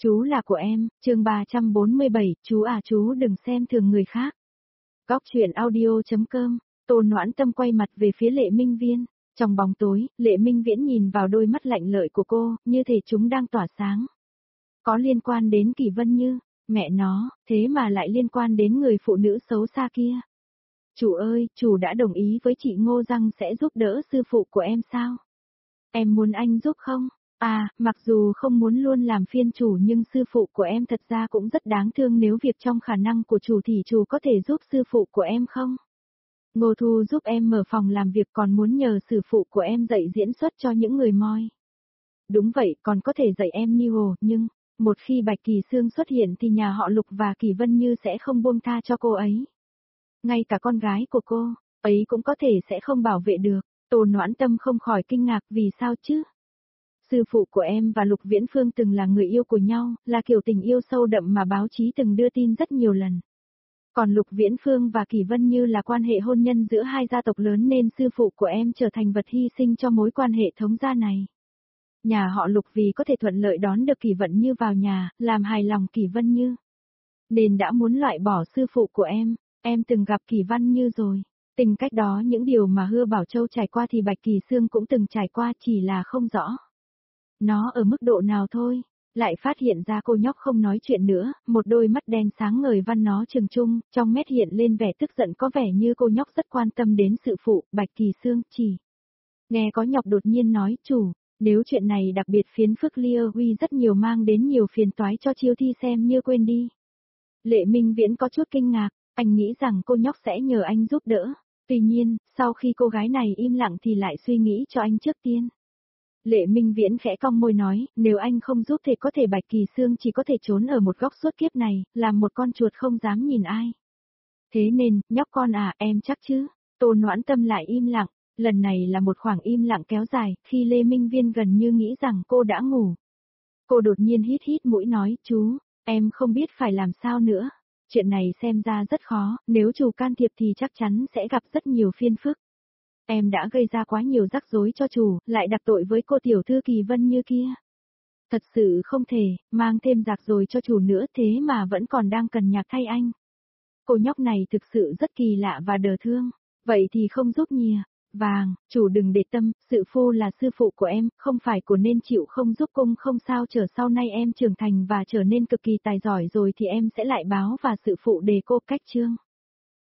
Chú là của em, chương 347, chú à chú đừng xem thường người khác. Góc truyện audio.com, Tô Noãn Tâm quay mặt về phía Lệ Minh Viễn. Trong bóng tối, Lệ Minh Viễn nhìn vào đôi mắt lạnh lợi của cô, như thể chúng đang tỏa sáng. Có liên quan đến Kỳ Vân Như, mẹ nó, thế mà lại liên quan đến người phụ nữ xấu xa kia. Chủ ơi, chủ đã đồng ý với chị Ngô rằng sẽ giúp đỡ sư phụ của em sao? Em muốn anh giúp không? À, mặc dù không muốn luôn làm phiên chủ nhưng sư phụ của em thật ra cũng rất đáng thương, nếu việc trong khả năng của chủ thì chủ có thể giúp sư phụ của em không? Ngô Thu giúp em mở phòng làm việc, còn muốn nhờ sư phụ của em dạy diễn xuất cho những người moi. Đúng vậy, còn có thể dạy em Neo, nhưng một khi Bạch Kỳ Sương xuất hiện thì nhà họ Lục và Kỳ Vân Như sẽ không buông tha cho cô ấy. Ngay cả con gái của cô ấy cũng có thể sẽ không bảo vệ được. Tô Noãn Tâm không khỏi kinh ngạc, vì sao chứ? Sư phụ của em và Lục Viễn Phương từng là người yêu của nhau, là kiểu tình yêu sâu đậm mà báo chí từng đưa tin rất nhiều lần. Còn Lục Viễn Phương và Kỳ Vân Như là quan hệ hôn nhân giữa hai gia tộc lớn, nên sư phụ của em trở thành vật hy sinh cho mối quan hệ thống gia này. Nhà họ Lục vì có thể thuận lợi đón được Kỳ Vân Như vào nhà, làm hài lòng Kỳ Vân Như, nên đã muốn loại bỏ sư phụ của em. Em từng gặp Kỳ Vân Như rồi. Tình cách đó, những điều mà Hứa Bảo Châu trải qua thì Bạch Kỳ Sương cũng từng trải qua, chỉ là không rõ nó ở mức độ nào thôi. Lại phát hiện ra cô nhóc không nói chuyện nữa, một đôi mắt đen sáng ngời văn nó trừng trung, trong mắt hiện lên vẻ tức giận, có vẻ như cô nhóc rất quan tâm đến sự phụ. Bạch Kỳ Sương chỉ nghe có nhọc đột nhiên nói, chủ, nếu chuyện này đặc biệt phiền phức Lia Huy rất nhiều, mang đến nhiều phiền toái cho Chiêu Thi, xem như quên đi. Lệ Minh Viễn có chút kinh ngạc, anh nghĩ rằng cô nhóc sẽ nhờ anh giúp đỡ. Tuy nhiên, sau khi cô gái này im lặng thì lại suy nghĩ cho anh trước tiên. Lệ Minh Viễn khẽ cong môi nói, nếu anh không giúp thì có thể Bạch Kỳ Sương chỉ có thể trốn ở một góc suốt kiếp này, làm một con chuột không dám nhìn ai. Thế nên, nhóc con à, em chắc chứ? Tô Noãn Tâm lại im lặng, lần này là một khoảng im lặng kéo dài, khi Lê Minh Viễn gần như nghĩ rằng cô đã ngủ. Cô đột nhiên hít hít mũi nói, chú, em không biết phải làm sao nữa. Chuyện này xem ra rất khó, nếu chủ can thiệp thì chắc chắn sẽ gặp rất nhiều phiền phức. Em đã gây ra quá nhiều rắc rối cho chủ, lại đặt tội với cô tiểu thư Kỳ Vân Như kia. Thật sự không thể, mang thêm rắc rối cho chủ nữa, thế mà vẫn còn đang cần nhạc thay anh. Cô nhóc này thực sự rất kỳ lạ và đờ thương, vậy thì không giúp nhìa. Vàng, chủ đừng để tâm, sự phu là sư phụ của em, không phải của nên chịu không giúp cung, không sao, chờ sau này em trưởng thành và trở nên cực kỳ tài giỏi rồi thì em sẽ lại báo và sự phụ đề cô. Cách chương